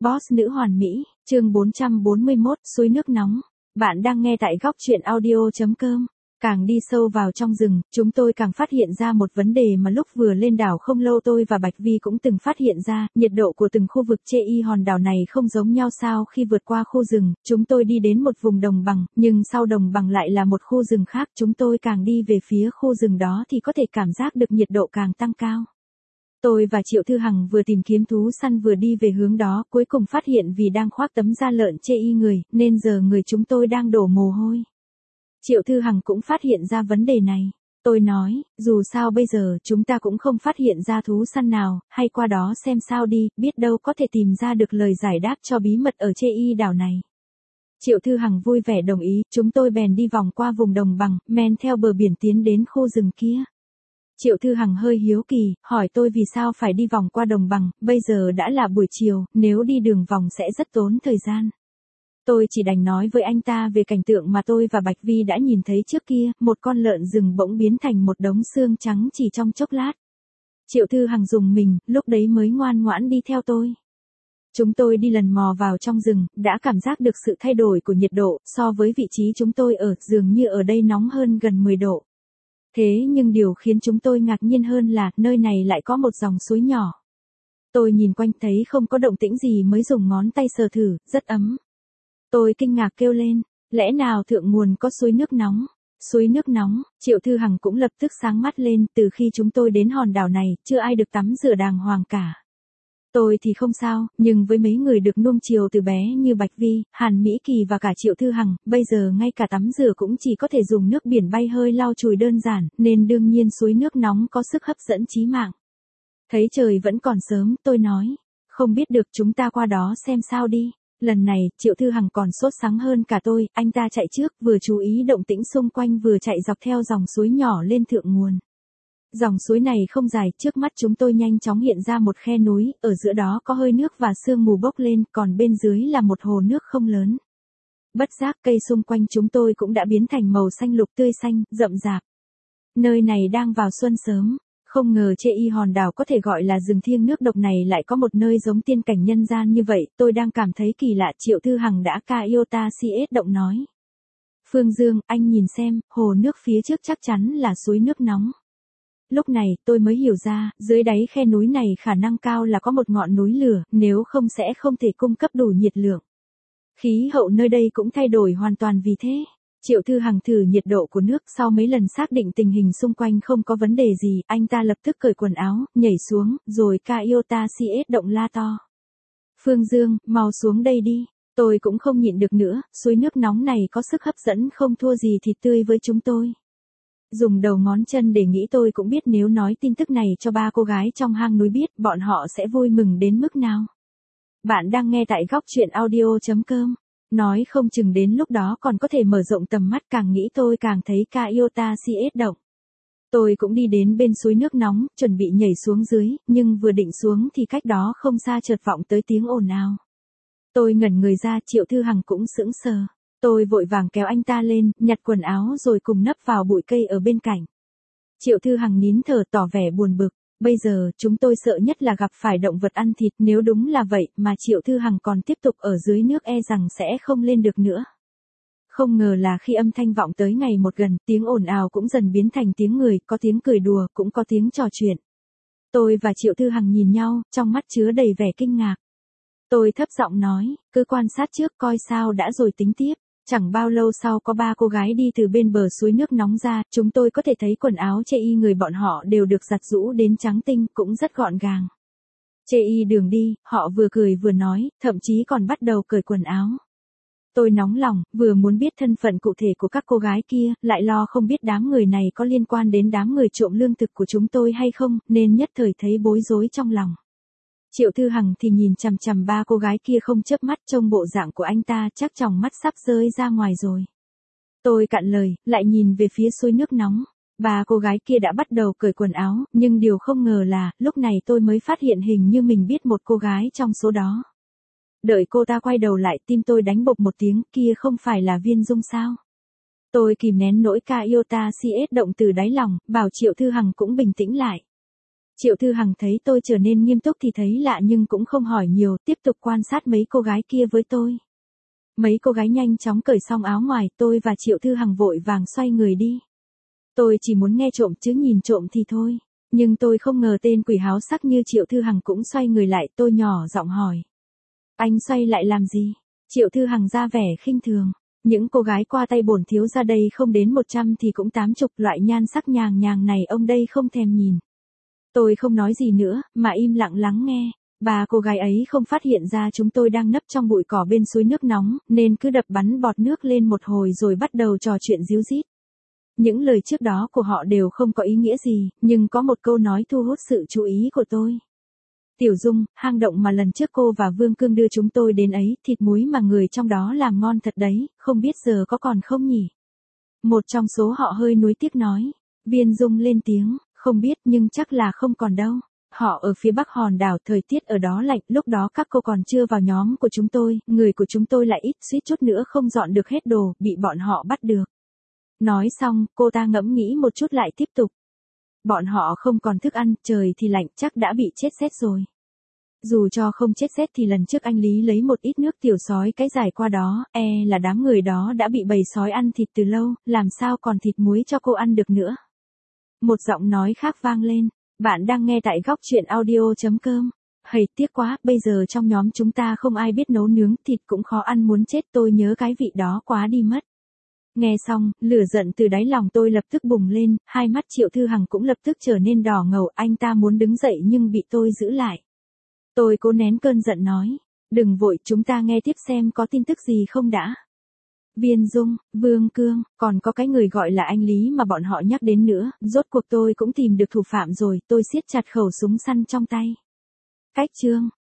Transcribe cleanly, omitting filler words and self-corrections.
Boss nữ hoàn mỹ, chương 441, suối nước nóng. Bạn đang nghe tại góc truyện audio.com. Càng đi sâu vào trong rừng, chúng tôi càng phát hiện ra một vấn đề mà lúc vừa lên đảo không lâu tôi và Bạch Vi cũng từng phát hiện ra, nhiệt độ của từng khu vực trên hòn đảo này không giống nhau sao khi vượt qua khu rừng, chúng tôi đi đến một vùng đồng bằng, nhưng sau đồng bằng lại là một khu rừng khác, chúng tôi càng đi về phía khu rừng đó thì có thể cảm giác được nhiệt độ càng tăng cao. Tôi và Triệu Thư Hằng vừa tìm kiếm thú săn vừa đi về hướng đó, cuối cùng phát hiện vì đang khoác tấm da lợn chê người, nên giờ người chúng tôi đang đổ mồ hôi. Triệu Thư Hằng cũng phát hiện ra vấn đề này. Tôi nói, dù sao bây giờ chúng ta cũng không phát hiện ra thú săn nào, hay qua đó xem sao đi, biết đâu có thể tìm ra được lời giải đáp cho bí mật ở chê đảo này. Triệu Thư Hằng vui vẻ đồng ý, chúng tôi bèn đi vòng qua vùng đồng bằng, men theo bờ biển tiến đến khu rừng kia. Triệu Thư Hằng hơi hiếu kỳ, hỏi tôi vì sao phải đi vòng qua đồng bằng, bây giờ đã là buổi chiều, nếu đi đường vòng sẽ rất tốn thời gian. Tôi chỉ đành nói với anh ta về cảnh tượng mà tôi và Bạch Vi đã nhìn thấy trước kia, một con lợn rừng bỗng biến thành một đống xương trắng chỉ trong chốc lát. Triệu Thư Hằng rùng mình, lúc đấy mới ngoan ngoãn đi theo tôi. Chúng tôi đi lần mò vào trong rừng, đã cảm giác được sự thay đổi của nhiệt độ, so với vị trí chúng tôi ở, dường như ở đây nóng hơn gần 10 độ. Thế nhưng điều khiến chúng tôi ngạc nhiên hơn là, nơi này lại có một dòng suối nhỏ. Tôi nhìn quanh thấy không có động tĩnh gì mới dùng ngón tay sờ thử, rất ấm. Tôi kinh ngạc kêu lên, lẽ nào thượng nguồn có suối nước nóng? Suối nước nóng, Triệu Thư Hằng cũng lập tức sáng mắt lên, từ khi chúng tôi đến hòn đảo này, chưa ai được tắm rửa đàng hoàng cả. Tôi thì không sao, nhưng với mấy người được nuông chiều từ bé như Bạch Vi, Hàn Mỹ Kỳ và cả Triệu Thư Hằng, bây giờ ngay cả tắm rửa cũng chỉ có thể dùng nước biển bay hơi lau chùi đơn giản, nên đương nhiên suối nước nóng có sức hấp dẫn chí mạng. Thấy trời vẫn còn sớm, tôi nói, không biết được chúng ta qua đó xem sao đi. Lần này, Triệu Thư Hằng còn sốt sắng hơn cả tôi, anh ta chạy trước, vừa chú ý động tĩnh xung quanh vừa chạy dọc theo dòng suối nhỏ lên thượng nguồn. Dòng suối này không dài, trước mắt chúng tôi nhanh chóng hiện ra một khe núi, ở giữa đó có hơi nước và sương mù bốc lên, còn bên dưới là một hồ nước không lớn. Bất giác cây xung quanh chúng tôi cũng đã biến thành màu xanh lục tươi xanh, rậm rạp. Nơi này đang vào xuân sớm, không ngờ trên hòn đảo có thể gọi là rừng thiêng nước độc này lại có một nơi giống tiên cảnh nhân gian như vậy, tôi đang cảm thấy kỳ lạ. Triệu Thư Hằng đã Iota CS động nói. Phương Dương, anh nhìn xem, hồ nước phía trước chắc chắn là suối nước nóng. Lúc này, tôi mới hiểu ra, dưới đáy khe núi này khả năng cao là có một ngọn núi lửa, nếu không sẽ không thể cung cấp đủ nhiệt lượng. Khí hậu nơi đây cũng thay đổi hoàn toàn vì thế. Triệu Thư Hằng thử nhiệt độ của nước, sau mấy lần xác định tình hình xung quanh không có vấn đề gì, anh ta lập tức cởi quần áo, nhảy xuống, rồi Iota CS động la to. Phương Dương, mau xuống đây đi. Tôi cũng không nhịn được nữa, suối nước nóng này có sức hấp dẫn không thua gì thịt tươi với chúng tôi. Dùng đầu ngón chân để nghĩ tôi cũng biết nếu nói tin tức này cho ba cô gái trong hang núi biết, bọn họ sẽ vui mừng đến mức nào. Bạn đang nghe tại góc truyện audio.com. Nói không chừng đến lúc đó còn có thể mở rộng tầm mắt, càng nghĩ tôi càng thấy Iota CS động. Tôi cũng đi đến bên suối nước nóng, chuẩn bị nhảy xuống dưới, nhưng vừa định xuống thì cách đó không xa chợt vọng tới tiếng ồn ào. Tôi ngẩn người ra, Triệu Thư Hằng cũng sững sờ. Tôi vội vàng kéo anh ta lên, nhặt quần áo rồi cùng nấp vào bụi cây ở bên cạnh. Triệu Thư Hằng nín thở tỏ vẻ buồn bực. Bây giờ, chúng tôi sợ nhất là gặp phải động vật ăn thịt, nếu đúng là vậy mà Triệu Thư Hằng còn tiếp tục ở dưới nước e rằng sẽ không lên được nữa. Không ngờ là khi âm thanh vọng tới ngày một gần, tiếng ồn ào cũng dần biến thành tiếng người, có tiếng cười đùa, cũng có tiếng trò chuyện. Tôi và Triệu Thư Hằng nhìn nhau, trong mắt chứa đầy vẻ kinh ngạc. Tôi thấp giọng nói, cứ quan sát trước coi sao đã rồi tính tiếp. Chẳng bao lâu sau có ba cô gái đi từ bên bờ suối nước nóng ra, chúng tôi có thể thấy quần áo chê người bọn họ đều được giặt rũ đến trắng tinh, cũng rất gọn gàng. Chê đường đi, họ vừa cười vừa nói, thậm chí còn bắt đầu cởi quần áo. Tôi nóng lòng, vừa muốn biết thân phận cụ thể của các cô gái kia, lại lo không biết đám người này có liên quan đến đám người trộm lương thực của chúng tôi hay không, nên nhất thời thấy bối rối trong lòng. Triệu Thư Hằng thì nhìn chằm chằm ba cô gái kia không chớp mắt, trông bộ dạng của anh ta chắc tròng mắt sắp rơi ra ngoài rồi. Tôi cạn lời, lại nhìn về phía suối nước nóng. Ba cô gái kia đã bắt đầu cởi quần áo, nhưng điều không ngờ là, lúc này tôi mới phát hiện hình như mình biết một cô gái trong số đó. Đợi cô ta quay đầu lại, tim tôi đánh bộp một tiếng, kia không phải là Viên Dung sao? Tôi kìm nén nỗi Iota CS động từ đáy lòng, bảo Triệu Thư Hằng cũng bình tĩnh lại. Triệu Thư Hằng thấy tôi trở nên nghiêm túc thì thấy lạ nhưng cũng không hỏi nhiều, tiếp tục quan sát mấy cô gái kia với tôi. Mấy cô gái nhanh chóng cởi xong áo ngoài, tôi và Triệu Thư Hằng vội vàng xoay người đi. Tôi chỉ muốn nghe trộm chứ nhìn trộm thì thôi. Nhưng tôi không ngờ tên quỷ háo sắc như Triệu Thư Hằng cũng xoay người lại, tôi nhỏ giọng hỏi. Anh xoay lại làm gì? Triệu Thư Hằng ra vẻ khinh thường. Những cô gái qua tay bổn thiếu ra đây không đến 100 thì cũng 80, loại nhan sắc nhàng nhàng này ông đây không thèm nhìn. Tôi không nói gì nữa, mà im lặng lắng nghe. Ba cô gái ấy không phát hiện ra chúng tôi đang nấp trong bụi cỏ bên suối nước nóng, nên cứ đập bắn bọt nước lên một hồi rồi bắt đầu trò chuyện ríu rít. Những lời trước đó của họ đều không có ý nghĩa gì, nhưng có một câu nói thu hút sự chú ý của tôi. Tiểu Dung, hang động mà lần trước cô và Vương Cương đưa chúng tôi đến ấy, thịt muối mà người trong đó làm ngon thật đấy, không biết giờ có còn không nhỉ? Một trong số họ hơi nuối tiếc nói. Viên Dung lên tiếng, không biết nhưng chắc là không còn đâu. Họ ở phía bắc hòn đảo, thời tiết ở đó lạnh, lúc đó các cô còn chưa vào nhóm của chúng tôi, người của chúng tôi lại ít, suýt chút nữa không dọn được hết đồ, bị bọn họ bắt được. Nói xong, cô ta ngẫm nghĩ một chút lại tiếp tục. Bọn họ không còn thức ăn, trời thì lạnh, chắc đã bị chết rét rồi. Dù cho không chết rét thì lần trước anh Lý lấy một ít nước tiểu sói cái giải qua đó, là đám người đó đã bị bầy sói ăn thịt từ lâu, làm sao còn thịt muối cho cô ăn được nữa. Một giọng nói khác vang lên, bạn đang nghe tại góc truyện audio.com. Hầy tiếc quá, bây giờ trong nhóm chúng ta không ai biết nấu nướng, thịt cũng khó ăn muốn chết, tôi nhớ cái vị đó quá đi mất. Nghe xong, lửa giận từ đáy lòng tôi lập tức bùng lên, hai mắt Triệu Thư Hằng cũng lập tức trở nên đỏ ngầu, anh ta muốn đứng dậy nhưng bị tôi giữ lại. Tôi cố nén cơn giận nói, đừng vội, chúng ta nghe tiếp xem có tin tức gì không đã. Viên Dung, Vương Cương, còn có cái người gọi là anh Lý mà bọn họ nhắc đến nữa, rốt cuộc tôi cũng tìm được thủ phạm rồi, tôi siết chặt khẩu súng săn trong tay. Cách chương